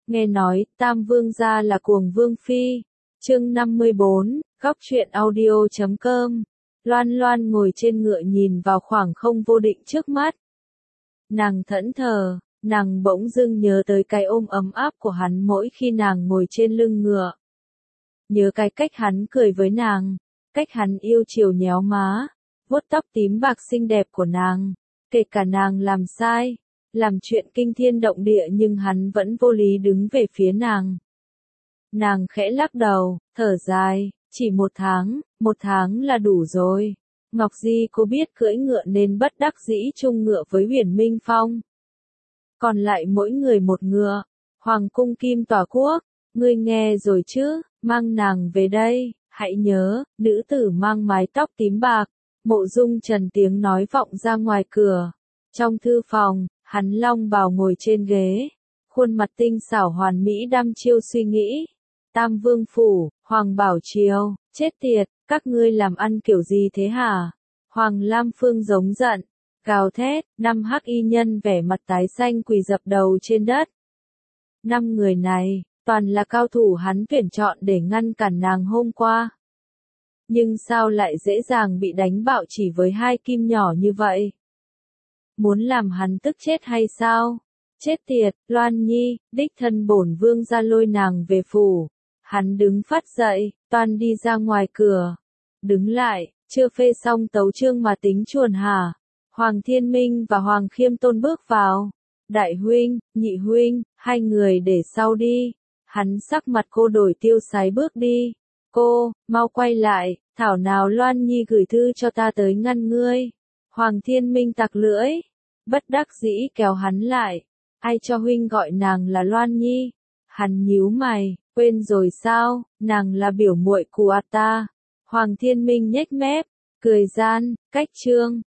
Nghe nói, Tam Vương gia là cuồng vương phi. Chương 54, góc truyện audio.com. Loan Loan ngồi trên ngựa nhìn vào khoảng không vô định trước mắt. Nàng thẫn thờ, nàng bỗng dưng nhớ tới cái ôm ấm áp của hắn mỗi khi nàng ngồi trên lưng ngựa. Nhớ cái cách hắn cười với nàng, cách hắn yêu chiều nhéo má, vuốt tóc tím bạc xinh đẹp của nàng, kể cả nàng làm sai, làm chuyện kinh thiên động địa nhưng hắn vẫn vô lý đứng về phía nàng. Nàng khẽ lắc đầu, thở dài, chỉ một tháng là đủ rồi. Ngọc Di cô biết cưỡi ngựa nên bất đắc dĩ chung ngựa với Huyền Minh Phong. Còn lại mỗi người một ngựa, Hoàng cung Kim Tòa Quốc, ngươi nghe rồi chứ, mang nàng về đây, hãy nhớ, nữ tử mang mái tóc tím bạc. Mộ Dung Trần tiếng nói vọng ra ngoài cửa. Trong thư phòng, hắn long bào ngồi trên ghế, khuôn mặt tinh xảo hoàn mỹ đăm chiêu suy nghĩ. Tam Vương phủ, Hoàng Bảo Triều, chết tiệt, các ngươi làm ăn kiểu gì thế hả? Hoàng Lam Phương giống giận, gào thét, 5 hắc y nhân vẻ mặt tái xanh quỳ dập đầu trên đất. 5 người này, toàn là cao thủ hắn tuyển chọn để ngăn cản nàng hôm qua. Nhưng sao lại dễ dàng bị đánh bạo chỉ với 2 kim nhỏ như vậy? Muốn làm hắn tức chết hay sao? Chết tiệt, Loan Nhi, đích thân bổn vương ra lôi nàng về phủ. Hắn đứng phát dậy, toan đi ra ngoài cửa. Đứng lại, chưa phê xong tấu chương mà tính chuồn hả? Hoàng Thiên Minh và Hoàng Khiêm Tôn bước vào. Đại huynh, nhị huynh, 2 người để sau đi. Hắn sắc mặt cô đổi tiêu sái bước đi. Cô, mau quay lại, thảo nào Loan Nhi gửi thư cho ta tới ngăn ngươi. Hoàng Thiên Minh tặc lưỡi, bất đắc dĩ kéo hắn lại. Ai cho huynh gọi nàng là Loan Nhi? Hắn nhíu mày, quên rồi sao, nàng là biểu muội của ta. Hoàng Thiên Minh nhếch mép, cười gian, cách chương,